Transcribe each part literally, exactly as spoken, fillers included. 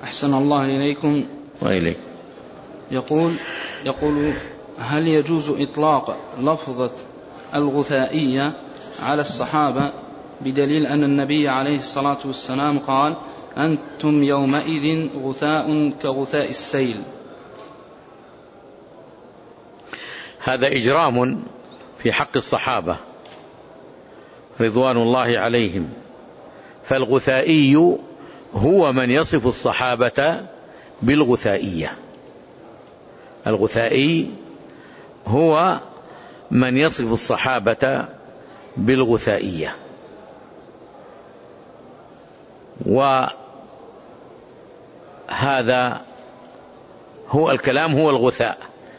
أحسن الله إليكم وإليك. يقول يقول هل يجوز إطلاق لفظة الغثائية على الصحابة بدليل أن النبي عليه الصلاة والسلام قال أنتم يومئذ غثاء كغثاء السيل؟ هذا إجرام في حق الصحابة رضوان الله عليهم، فالغثائي هو من يصف الصحابة بالغثائية. الغثائي هو من يصف الصحابة بالغثائية، وهذا هو الكلام، هو الغثاء.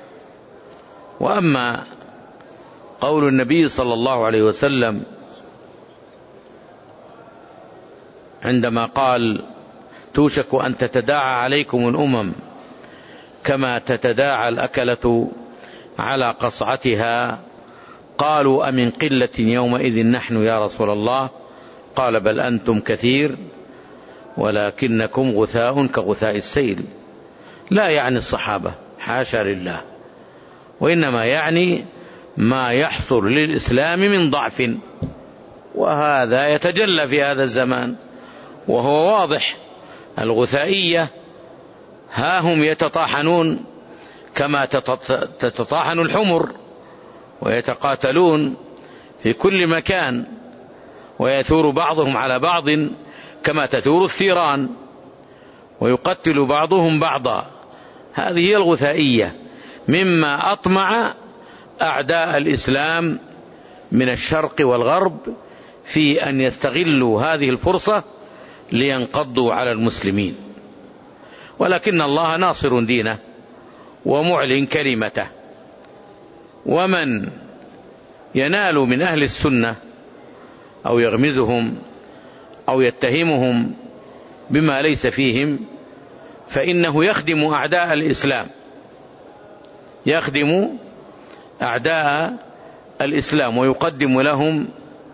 وأما قول النبي صلى الله عليه وسلم عندما قال توشك أن تتداعى عليكم الأمم كما تتداعى الأكلة على قصعتها، قالوا أمن قلة يومئذ نحن يا رسول الله؟ قال بل أنتم كثير ولكنكم غثاء كغثاء السيل. لا يعني الصحابة، حاشا لله، وإنما يعني ما يحصل للإسلام من ضعف، وهذا يتجلى في هذا الزمان وهو واضح. الغثائية ها هم يتطاحنون كما تتطاحن الحمر، ويتقاتلون في كل مكان، ويثور بعضهم على بعض كما تثور الثيران، ويقتل بعضهم بعضا. هذه هي الغثائية، مما أطمع أعداء الإسلام من الشرق والغرب في أن يستغلوا هذه الفرصة لينقضوا على المسلمين. ولكن الله ناصر دينه ومعلن كلمته، ومن ينال من أهل السنة أو يغمزهم أو يتهمهم بما ليس فيهم فإنه يخدم أعداء الإسلام، يخدم أعداء الإسلام ويقدم لهم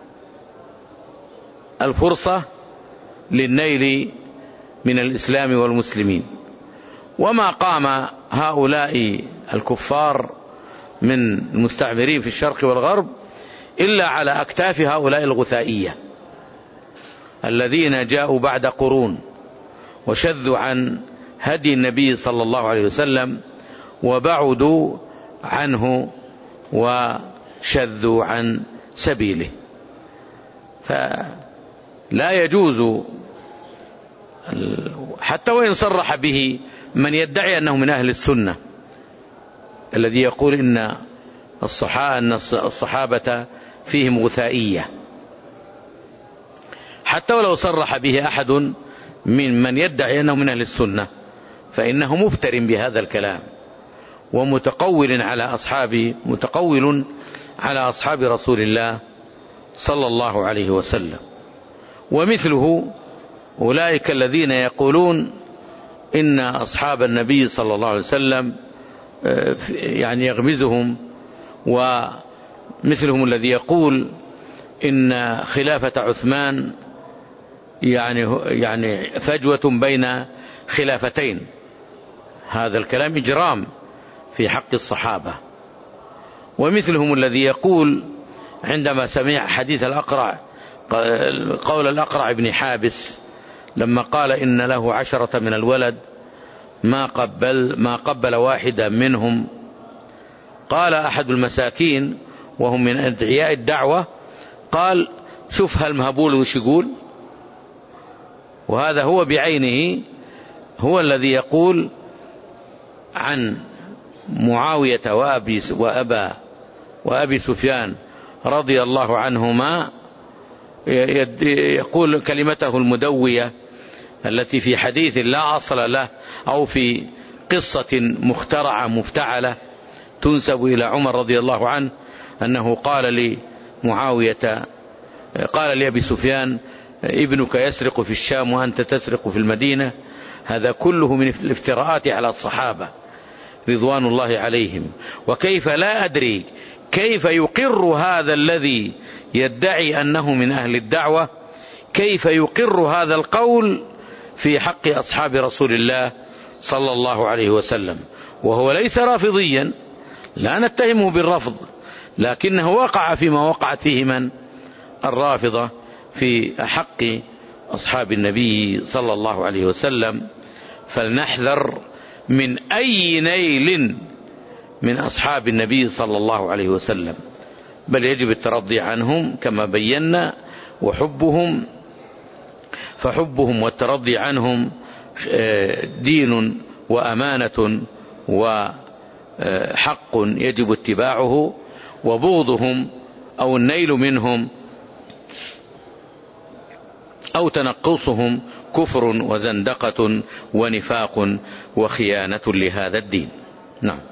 الفرصة للنيل من الإسلام والمسلمين. وما قام هؤلاء الكفار من المستعمرين في الشرق والغرب إلا على أكتاف هؤلاء الغثائية الذين جاءوا بعد قرون وشذوا عن هدي النبي صلى الله عليه وسلم وبعدوا عنه وشذوا عن سبيله. فلا يجوز حتى وإن صرح به من يدعي أنه من أهل السنة، الذي يقول إن الصحابة فيهم غثائية، حتى ولو صرح به أحد من من يدعي أنه من أهل السنة فإنه مفتر بهذا الكلام ومتقول على أصحاب متقول على أصحاب رسول الله صلى الله عليه وسلم. ومثله أولئك الذين يقولون إن أصحاب النبي صلى الله عليه وسلم يعني يغمزهم، ومثلهم الذي يقول إن خلافة عثمان يعني يعني فجوة بين خلافتين. هذا الكلام إجرام في حق الصحابة. ومثلهم الذي يقول عندما سمع حديث الأقرع قول الأقرع بن حابس لما قال إن له عشرة من الولد ما قبل ما قبل واحدا منهم، قال أحد المساكين وهم من أدعياء الدعوة قال شوف هالمهبول وش يقول. وهذا هو بعينه هو الذي يقول عن معاوية وأبي وأبا وأبي سفيان رضي الله عنهما، يقول كلمته المدوية التي في حديث لا أصل له أو في قصة مخترعة مفتعلة تنسب إلى عمر رضي الله عنه أنه قال لمعاوية قال لأبي سفيان ابنك يسرق في الشام وأنت تسرق في المدينة. هذا كله من الافتراءات على الصحابة رضوان الله عليهم. وكيف لا أدري كيف يقر هذا الذي يدعي أنه من أهل الدعوة، كيف يقر هذا القول في حق أصحاب رسول الله صلى الله عليه وسلم، وهو ليس رافضيا، لا نتهمه بالرفض، لكنه وقع فيما وقعت فيه من الرافضة في حق أصحاب النبي صلى الله عليه وسلم. فلنحذر من أي نيل من أصحاب النبي صلى الله عليه وسلم، بل يجب الترضي عنهم كما بينا، وحبهم فحبهم والترضي عنهم دين وأمانة وحق يجب اتباعه، وبغضهم أو النيل منهم أو تنقصهم كفر وزندقة ونفاق وخيانة لهذا الدين. نعم.